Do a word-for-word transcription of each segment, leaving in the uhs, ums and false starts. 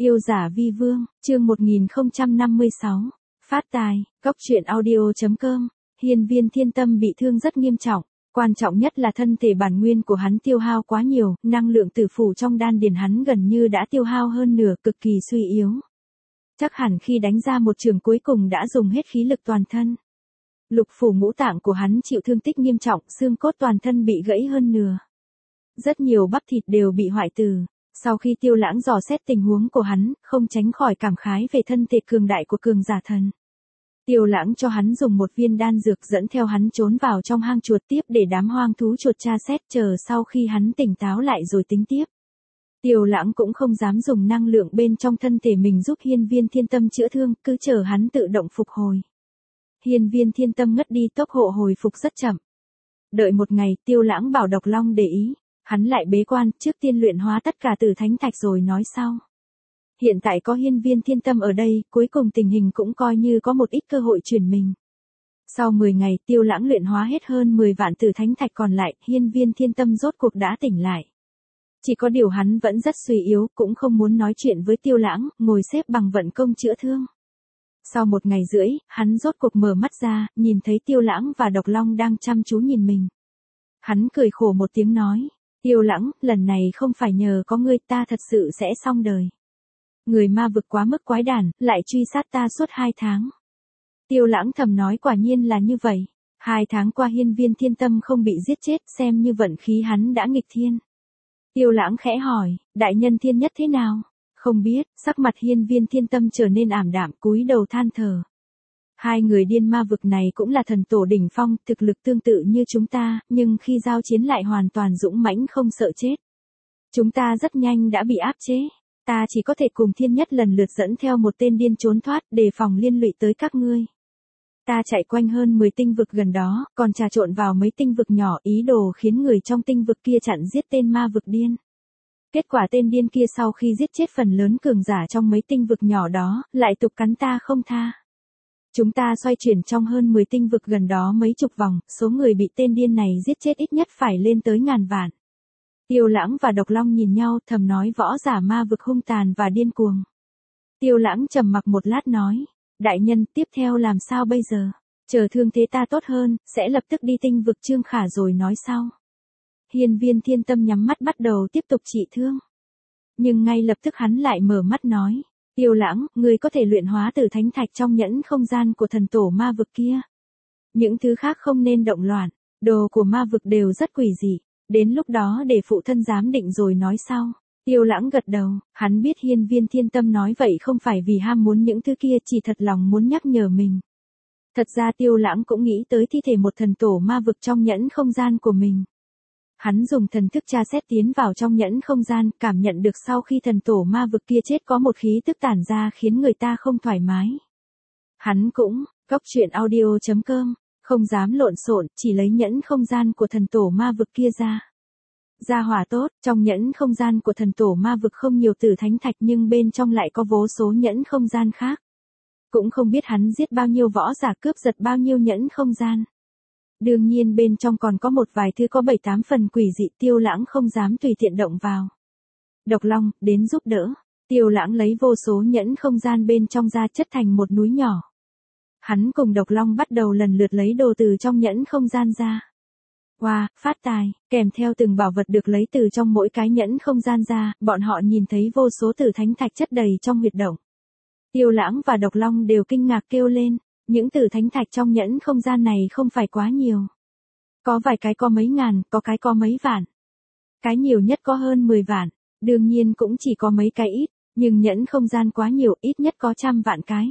Yêu giả vi vương, chương một nghìn không trăm năm mươi sáu. Phát tài, góc truyện audio chấm com. Hiên Viên Thiên Tâm bị thương rất nghiêm trọng, quan trọng nhất là thân thể bản nguyên của hắn tiêu hao quá nhiều, năng lượng tử phủ trong đan điền hắn gần như đã tiêu hao hơn nửa, cực kỳ suy yếu. Chắc hẳn khi đánh ra một trường cuối cùng đã dùng hết khí lực toàn thân. Lục phủ ngũ tạng của hắn chịu thương tích nghiêm trọng, xương cốt toàn thân bị gãy hơn nửa. Rất nhiều bắp thịt đều bị hoại tử. Sau khi Tiêu Lãng dò xét tình huống của hắn, không tránh khỏi cảm khái về thân thể cường đại của cường giả thần. Tiêu Lãng cho hắn dùng một viên đan dược dẫn theo hắn trốn vào trong hang chuột tiếp để đám hoang thú chuột tra xét, chờ sau khi hắn tỉnh táo lại rồi tính tiếp. Tiêu Lãng cũng không dám dùng năng lượng bên trong thân thể mình giúp Hiên Viên Thiên Tâm chữa thương, cứ chờ hắn tự động phục hồi. Hiên Viên Thiên Tâm ngất đi, tốc độ hồi phục rất chậm. Đợi một ngày, Tiêu Lãng bảo Độc Long để ý. Hắn lại bế quan, trước tiên luyện hóa tất cả tử thánh thạch rồi nói sau. Hiện tại có Hiên Viên Thiên Tâm ở đây, cuối cùng tình hình cũng coi như có một ít cơ hội chuyển mình. Sau mười ngày, Tiêu Lãng luyện hóa hết hơn mười vạn tử thánh thạch còn lại, Hiên Viên Thiên Tâm rốt cuộc đã tỉnh lại. Chỉ có điều hắn vẫn rất suy yếu, cũng không muốn nói chuyện với Tiêu Lãng, ngồi xếp bằng vận công chữa thương. Sau một ngày rưỡi, hắn rốt cuộc mở mắt ra, nhìn thấy Tiêu Lãng và Độc Long đang chăm chú nhìn mình. Hắn cười khổ một tiếng nói. Tiêu Lãng, lần này không phải nhờ có ngươi, ta thật sự sẽ xong đời. Người ma vực quá mức quái đản, lại truy sát ta suốt hai tháng. Tiêu Lãng thầm nói quả nhiên là như vậy. Hai tháng qua Hiên Viên Thiên Tâm không bị giết chết, xem như vận khí hắn đã nghịch thiên. Tiêu Lãng khẽ hỏi, đại nhân thiên nhất thế nào? Không biết, sắc mặt Hiên Viên Thiên Tâm trở nên ảm đạm, cúi đầu than thở. Hai người điên ma vực này cũng là thần tổ đỉnh phong, thực lực tương tự như chúng ta, nhưng khi giao chiến lại hoàn toàn dũng mãnh không sợ chết. Chúng ta rất nhanh đã bị áp chế. Ta chỉ có thể cùng thiên nhất lần lượt dẫn theo một tên điên trốn thoát, đề phòng liên lụy tới các ngươi. Ta chạy quanh hơn mười tinh vực gần đó, còn trà trộn vào mấy tinh vực nhỏ, ý đồ khiến người trong tinh vực kia chặn giết tên ma vực điên. Kết quả tên điên kia sau khi giết chết phần lớn cường giả trong mấy tinh vực nhỏ đó, lại tục cắn ta không tha. Chúng ta xoay chuyển trong hơn mười tinh vực gần đó mấy chục vòng, số người bị tên điên này giết chết ít nhất phải lên tới ngàn vạn. Tiêu Lãng và Độc Long nhìn nhau, thầm nói võ giả ma vực hung tàn và điên cuồng. Tiêu Lãng trầm mặc một lát nói, đại nhân, tiếp theo làm sao bây giờ? Chờ thương thế ta tốt hơn, sẽ lập tức đi tinh vực Trương Khả rồi nói sau. Hiên Viên Thiên Tâm nhắm mắt bắt đầu tiếp tục trị thương. Nhưng ngay lập tức hắn lại mở mắt nói. Tiêu Lãng, ngươi có thể luyện hóa tử thánh thạch trong nhẫn không gian của thần tổ ma vực kia. Những thứ khác không nên động loạn, đồ của ma vực đều rất quỷ dị, đến lúc đó để phụ thân giám định rồi nói sau. Tiêu Lãng gật đầu, hắn biết Hiên Viên Thiên Tâm nói vậy không phải vì ham muốn những thứ kia, chỉ thật lòng muốn nhắc nhở mình. Thật ra Tiêu Lãng cũng nghĩ tới thi thể một thần tổ ma vực trong nhẫn không gian của mình. Hắn dùng thần thức tra xét tiến vào trong nhẫn không gian, cảm nhận được sau khi thần tổ ma vực kia chết có một khí tức tản ra khiến người ta không thoải mái. Hắn cũng, góc truyện audio chấm com, không dám lộn xộn, chỉ lấy nhẫn không gian của thần tổ ma vực kia ra. Gia hỏa tốt, trong nhẫn không gian của thần tổ ma vực không nhiều tử thánh thạch nhưng bên trong lại có vô số nhẫn không gian khác. Cũng không biết hắn giết bao nhiêu võ giả, cướp giật bao nhiêu nhẫn không gian. Đương nhiên bên trong còn có một vài thứ có bảy tám phần quỷ dị, Tiêu Lãng không dám tùy tiện động vào. Độc Long, đến giúp đỡ. Tiêu Lãng lấy vô số nhẫn không gian bên trong ra chất thành một núi nhỏ. Hắn cùng Độc Long bắt đầu lần lượt lấy đồ từ trong nhẫn không gian ra. Wow, phát tài, kèm theo từng bảo vật được lấy từ trong mỗi cái nhẫn không gian ra, bọn họ nhìn thấy vô số tử thánh thạch chất đầy trong huyệt động. Tiêu Lãng và Độc Long đều kinh ngạc kêu lên. Những tử thánh thạch trong nhẫn không gian này không phải quá nhiều. Có vài cái có mấy ngàn, có cái có mấy vạn. Cái nhiều nhất có hơn mười vạn, đương nhiên cũng chỉ có mấy cái ít, nhưng nhẫn không gian quá nhiều, ít nhất có trăm vạn cái.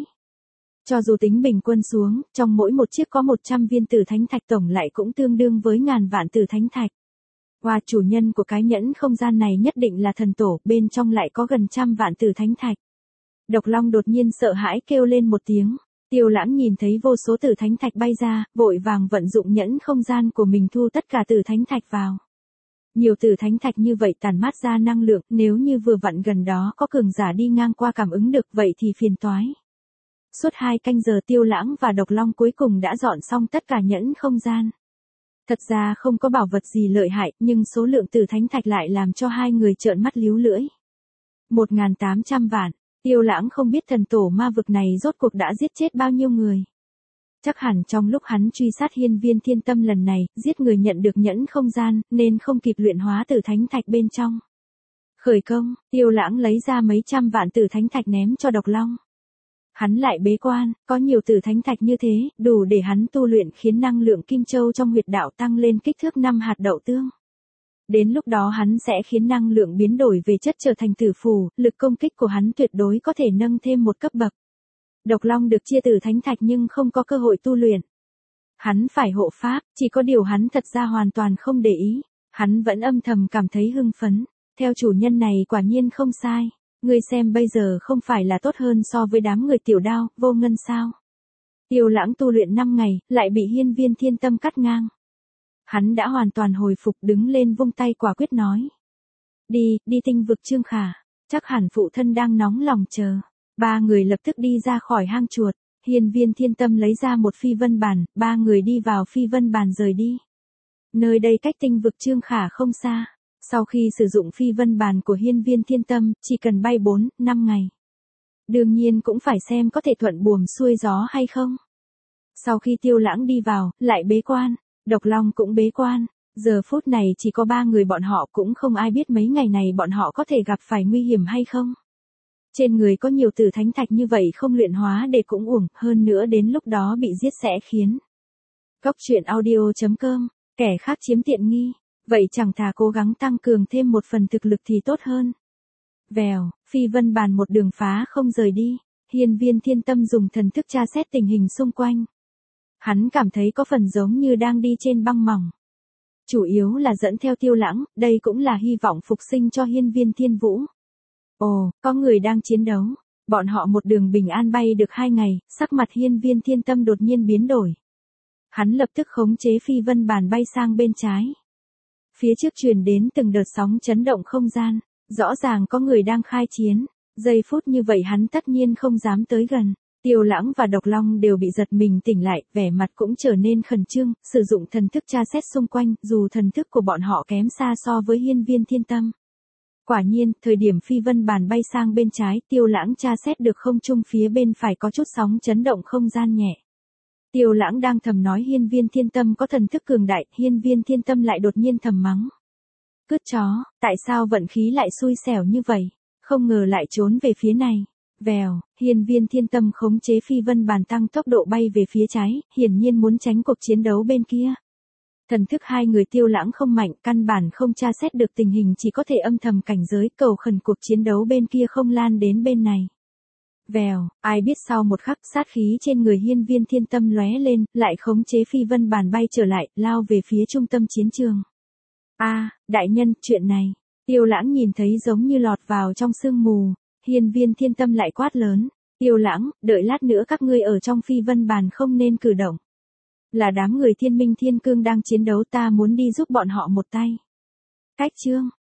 Cho dù tính bình quân xuống, trong mỗi một chiếc có một trăm viên tử thánh thạch tổng lại cũng tương đương với ngàn vạn tử thánh thạch. Và chủ nhân của cái nhẫn không gian này nhất định là thần tổ, bên trong lại có gần trăm vạn tử thánh thạch. Độc Long đột nhiên sợ hãi kêu lên một tiếng. Tiêu Lãng nhìn thấy vô số tử thánh thạch bay ra, vội vàng vận dụng nhẫn không gian của mình thu tất cả tử thánh thạch vào. Nhiều tử thánh thạch như vậy tản mát ra năng lượng, nếu như vừa vặn gần đó có cường giả đi ngang qua cảm ứng được vậy thì phiền toái. Suốt hai canh giờ Tiêu Lãng và Độc Long cuối cùng đã dọn xong tất cả nhẫn không gian. Thật ra không có bảo vật gì lợi hại, nhưng số lượng tử thánh thạch lại làm cho hai người trợn mắt líu lưỡi. một nghìn tám trăm vạn, Tiêu Lãng không biết thần tổ ma vực này rốt cuộc đã giết chết bao nhiêu người. Chắc hẳn trong lúc hắn truy sát hiên viên thiên tâm lần này, giết người nhận được nhẫn không gian, nên không kịp luyện hóa tử thánh thạch bên trong. Khởi công, Tiêu Lãng lấy ra mấy trăm vạn tử thánh thạch ném cho Độc Long. Hắn lại bế quan, có nhiều tử thánh thạch như thế, đủ để hắn tu luyện khiến năng lượng kim châu trong huyệt đạo tăng lên kích thước năm hạt đậu tương. Đến lúc đó hắn sẽ khiến năng lượng biến đổi về chất trở thành tử phù, lực công kích của hắn tuyệt đối có thể nâng thêm một cấp bậc. Độc Long được chia tử thánh thạch nhưng không có cơ hội tu luyện. Hắn phải hộ pháp, chỉ có điều hắn thật ra hoàn toàn không để ý. Hắn vẫn âm thầm cảm thấy hưng phấn. Theo chủ nhân này quả nhiên không sai. Ngươi xem bây giờ không phải là tốt hơn so với đám người tiểu đao, vô ngân sao. Tiêu Lãng tu luyện năm ngày, lại bị hiên viên thiên tâm cắt ngang. Hắn đã hoàn toàn hồi phục đứng lên vung tay quả quyết nói. Đi, đi tinh vực Trương Khả. Chắc hẳn phụ thân đang nóng lòng chờ. Ba người lập tức đi ra khỏi hang chuột. Hiên viên thiên tâm lấy ra một phi vân bàn, ba người đi vào phi vân bàn rời đi. Nơi đây cách tinh vực Trương Khả không xa. Sau khi sử dụng phi vân bàn của hiên viên thiên tâm, chỉ cần bay bốn, năm ngày. Đương nhiên cũng phải xem có thể thuận buồm xuôi gió hay không. Sau khi Tiêu Lãng đi vào, lại bế quan, Độc Long cũng bế quan. Giờ phút này chỉ có ba người bọn họ cũng không ai biết mấy ngày này bọn họ có thể gặp phải nguy hiểm hay không. Trên người có nhiều tử thánh thạch như vậy không luyện hóa để cũng uổng, hơn nữa đến lúc đó bị giết sẽ khiến. Cốc truyện audio chấm com, kẻ khác chiếm tiện nghi. Vậy chẳng thà cố gắng tăng cường thêm một phần thực lực thì tốt hơn. Vèo, phi vân bàn một đường phá không rời đi. Hiên viên thiên tâm dùng thần thức tra xét tình hình xung quanh. Hắn cảm thấy có phần giống như đang đi trên băng mỏng. Chủ yếu là dẫn theo Tiêu Lãng, đây cũng là hy vọng phục sinh cho hiên viên thiên vũ. Ồ, có người đang chiến đấu. Bọn họ một đường bình an bay được hai ngày, sắc mặt hiên viên thiên tâm đột nhiên biến đổi. Hắn lập tức khống chế phi vân bàn bay sang bên trái. Phía trước truyền đến từng đợt sóng chấn động không gian, rõ ràng có người đang khai chiến. Giây phút như vậy hắn tất nhiên không dám tới gần. Tiêu Lãng và Độc Long đều bị giật mình tỉnh lại, vẻ mặt cũng trở nên khẩn trương, sử dụng thần thức tra xét xung quanh, dù thần thức của bọn họ kém xa so với hiên viên thiên tâm. Quả nhiên, thời điểm phi vân bàn bay sang bên trái, Tiêu Lãng tra xét được không trung phía bên phải có chút sóng chấn động không gian nhẹ. Tiêu Lãng đang thầm nói hiên viên thiên tâm có thần thức cường đại, hiên viên thiên tâm lại đột nhiên thầm mắng. Cướp chó, tại sao vận khí lại xui xẻo như vậy, không ngờ lại trốn về phía này. Vèo, hiên viên thiên tâm khống chế phi vân bàn tăng tốc độ bay về phía trái, hiển nhiên muốn tránh cuộc chiến đấu bên kia. Thần thức hai người Tiêu Lãng không mạnh, căn bản không tra xét được tình hình, chỉ có thể âm thầm cảnh giới cầu khẩn cuộc chiến đấu bên kia không lan đến bên này. Vèo, ai biết sau một khắc sát khí trên người hiên viên thiên tâm lóe lên, lại khống chế phi vân bàn bay trở lại, lao về phía trung tâm chiến trường. A, đại nhân, chuyện này, Tiêu Lãng nhìn thấy giống như lọt vào trong sương mù, hiên viên thiên tâm lại quát lớn. Tiêu Lãng, đợi lát nữa các ngươi ở trong phi vân bàn không nên cử động. Là đám người thiên minh thiên cương đang chiến đấu, ta muốn đi giúp bọn họ một tay. Cách chương,